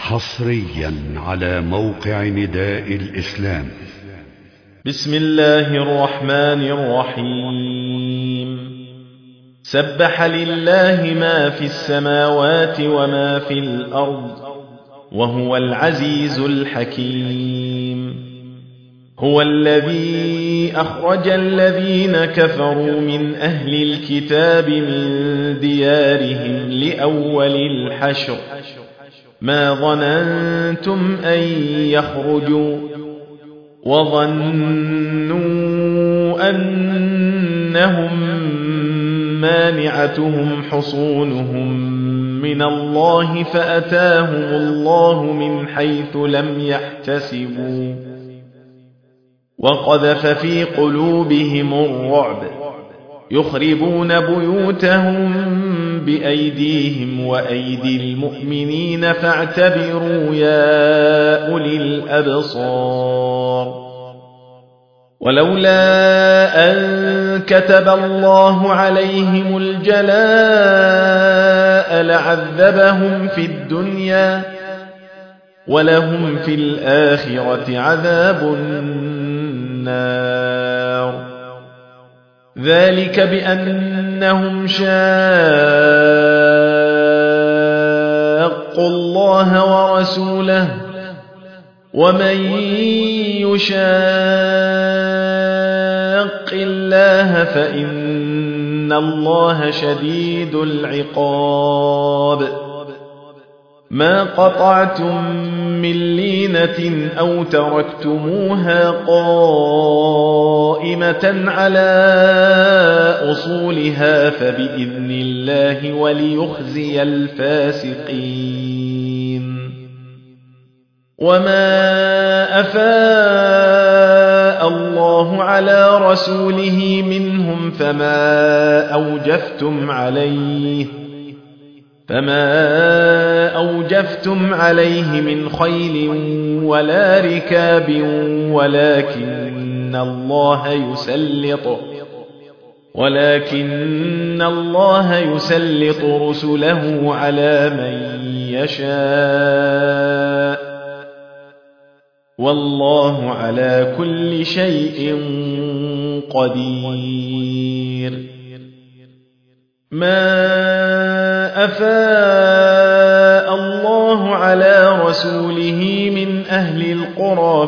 حصريا على موقع نداء الإسلام. بسم الله الرحمن الرحيم. سبح لله ما في السماوات وما في الأرض وهو العزيز الحكيم. هو الذي أخرج الذين كفروا من أهل الكتاب من ديارهم لأول الحشر ما ظننتم أن يخرجوا وظنوا أنهم مانعتهم حصونهم من الله فأتاهم الله من حيث لم يحتسبوا وقذف في قلوبهم الرعب يخربون بيوتهم بأيديهم وأيدي المؤمنين فاعتبروا يا أولي الأبصار. ولولا أن كتب الله عليهم الجلاء لعذبهم في الدنيا ولهم في الآخرة عذاب النار. ذلك بأنهم شاقوا الله ورسوله ومن يشاق الله فإن الله شديد العقاب. ما قطعتم من لينة أو تركتموها قائمة على أصولها فبإذن الله وليخزي الفاسقين. وما أفاء الله على رسوله منهم فما أوجفتم عليه من خيل ولا ركاب ولكن الله يسلط رسله على من يشاء والله على كل شيء قدير. ما أفاء الله على رسوله من أهل القرى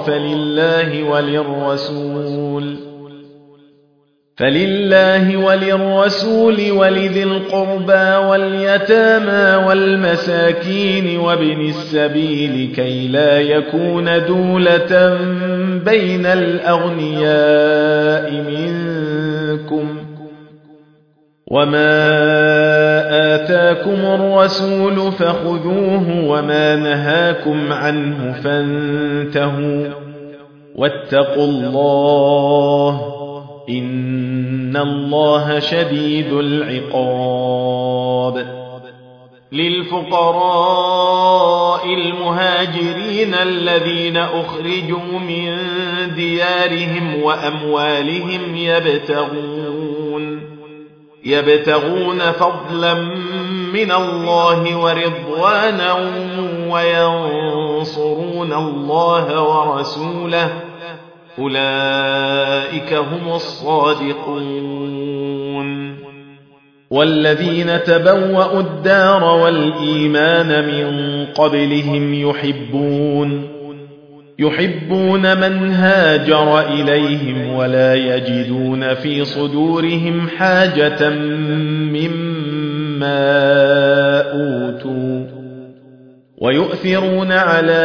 فلله وللرسول ولذي القربى واليتامى والمساكين وابن السبيل كي لا يكون دولة بين الأغنياء منكم. وما آتاكم الرسول فخذوه وما نهاكم عنه فانتهوا واتقوا الله إن الله شديد العقاب. للفقراء المهاجرين الذين أخرجوا من ديارهم وأموالهم يبتغون فضلا من الله ورضوانا وينصرون الله ورسوله أولئك هم الصادقون. والذين تبوأوا الدار والإيمان من قبلهم يحبون من هاجر إليهم ولا يجدون في صدورهم حاجة مما أوتوا ويؤثرون على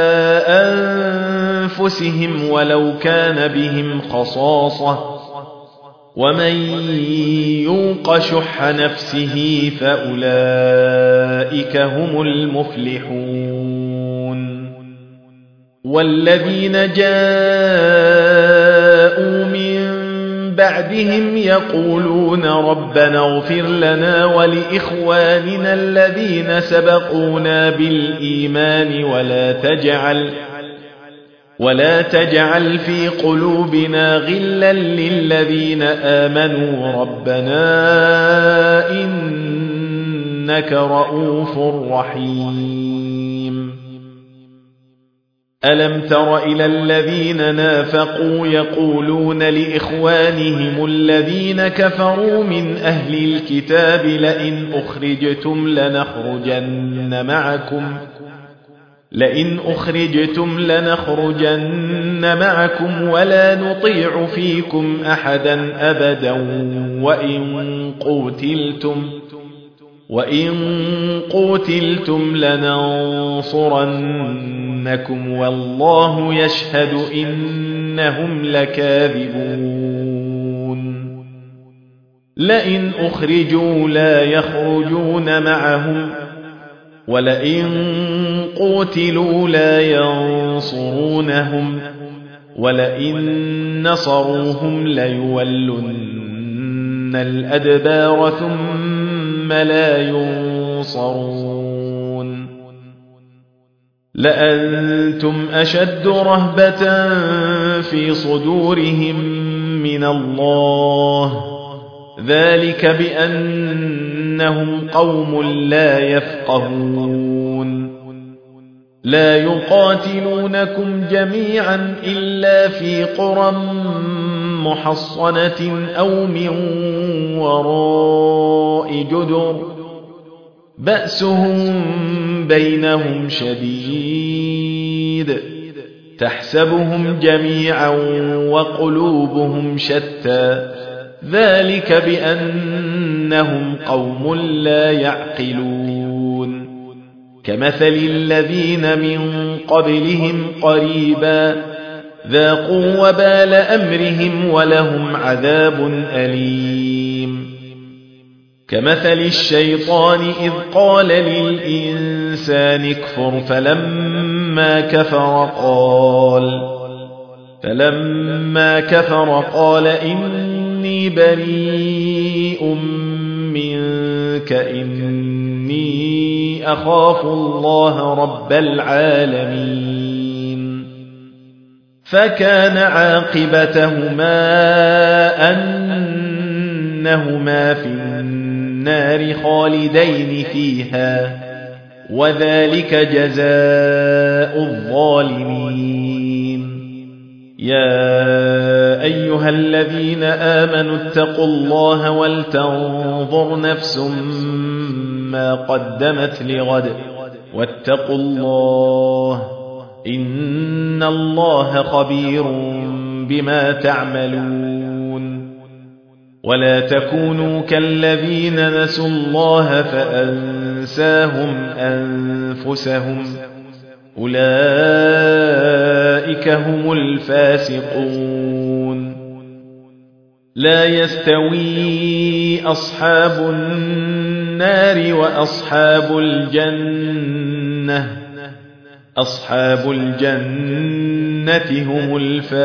أنفسهم ولو كان بهم خصاصة ومن يوق شح نفسه فأولئك هم المفلحون. والذين جاءوا من بعدهم يقولون ربنا اغفر لنا ولإخواننا الذين سبقونا بالإيمان ولا تجعل في قلوبنا غلا للذين آمنوا ربنا إنك رؤوف رحيم. ألم تر إلى الذين نافقوا يقولون لإخوانهم الذين كفروا من أهل الكتاب لئن أخرجتم لنخرجن معكم ولا نطيع فيكم أحدا أبدا وإن قوتلتم لننصرنكم والله يشهد إنهم لكاذبون لئن أخرجوا لا يخرجون معهم ولئن قوتلوا لا ينصرونهم ولئن نصروهم ليولن الأدبار ثم لا ينصرون لأنتم أشد رهبة في صدورهم من الله ذلك بأنهم قوم لا يفقهون لا يقاتلونكم جميعا إلا في قرى محصنة أو من وراء جدر بأسهم بينهم شديد تحسبهم جميعا وقلوبهم شتى ذلك بأنهم قوم لا يعقلون كمثل الذين من قبلهم قريبا ذاقوا وبال أمرهم ولهم عذاب أليم كمثل الشيطان إذ قال للإنسان اكفر فلما كفر قال إني بريء منك إني أخاف الله رب العالمين فكان عاقبتهما أنهما في النار خالدين فيها وذلك جزاء الظالمين يا أيها الذين آمنوا اتقوا الله ولتنظر نفس ما قدمت لغد واتقوا الله إن الله خبير بما تعملون ولا تكونوا كالذين نسوا الله فأنساهم أنفسهم أولئك هم الفاسقون لا يستوي أصحاب النار وأصحاب الجنة هم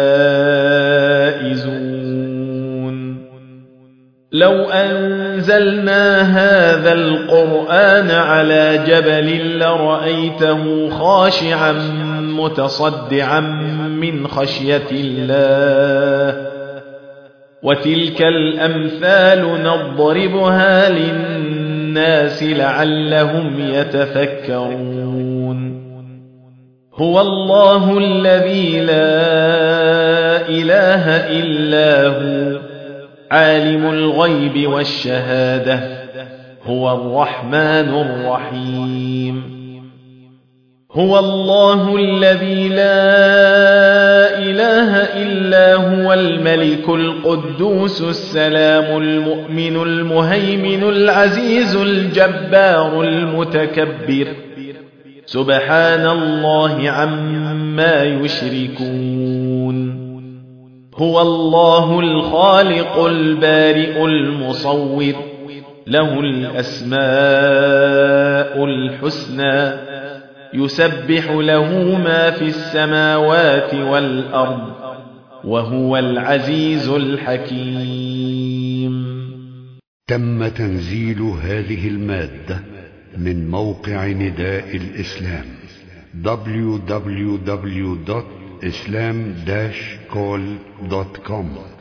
الفائزون لو أنزلنا هذا القرآن على جبل لرأيته خاشعا متصدعا من خشية الله وتلك الأمثال نضربها للناس لعلهم يتفكرون هو الله الذي لا إله إلا هو عالم الغيب والشهادة هو الرحمن الرحيم هو الله الذي لا إله إلا هو الملك القدوس السلام المؤمن المهيمن العزيز الجبار المتكبر سبحان الله عما يشركون هو الله الخالق البارئ المصور له الأسماء الحسنى يسبح له ما في السماوات والأرض وهو العزيز الحكيم. تم تنزيل هذه المادة من موقع نداء الإسلام www.islam-call.com